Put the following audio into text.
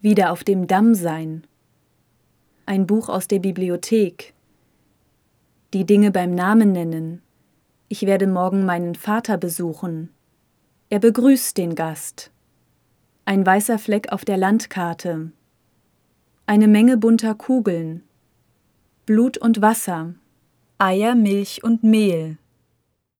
Wieder auf dem Damm sein. Ein Buch aus der Bibliothek. Die Dinge beim Namen nennen. Ich werde morgen meinen Vater besuchen. Er begrüßt den Gast. Ein weißer Fleck auf der Landkarte. Eine Menge bunter Kugeln. Blut und Wasser. Eier, Milch und Mehl.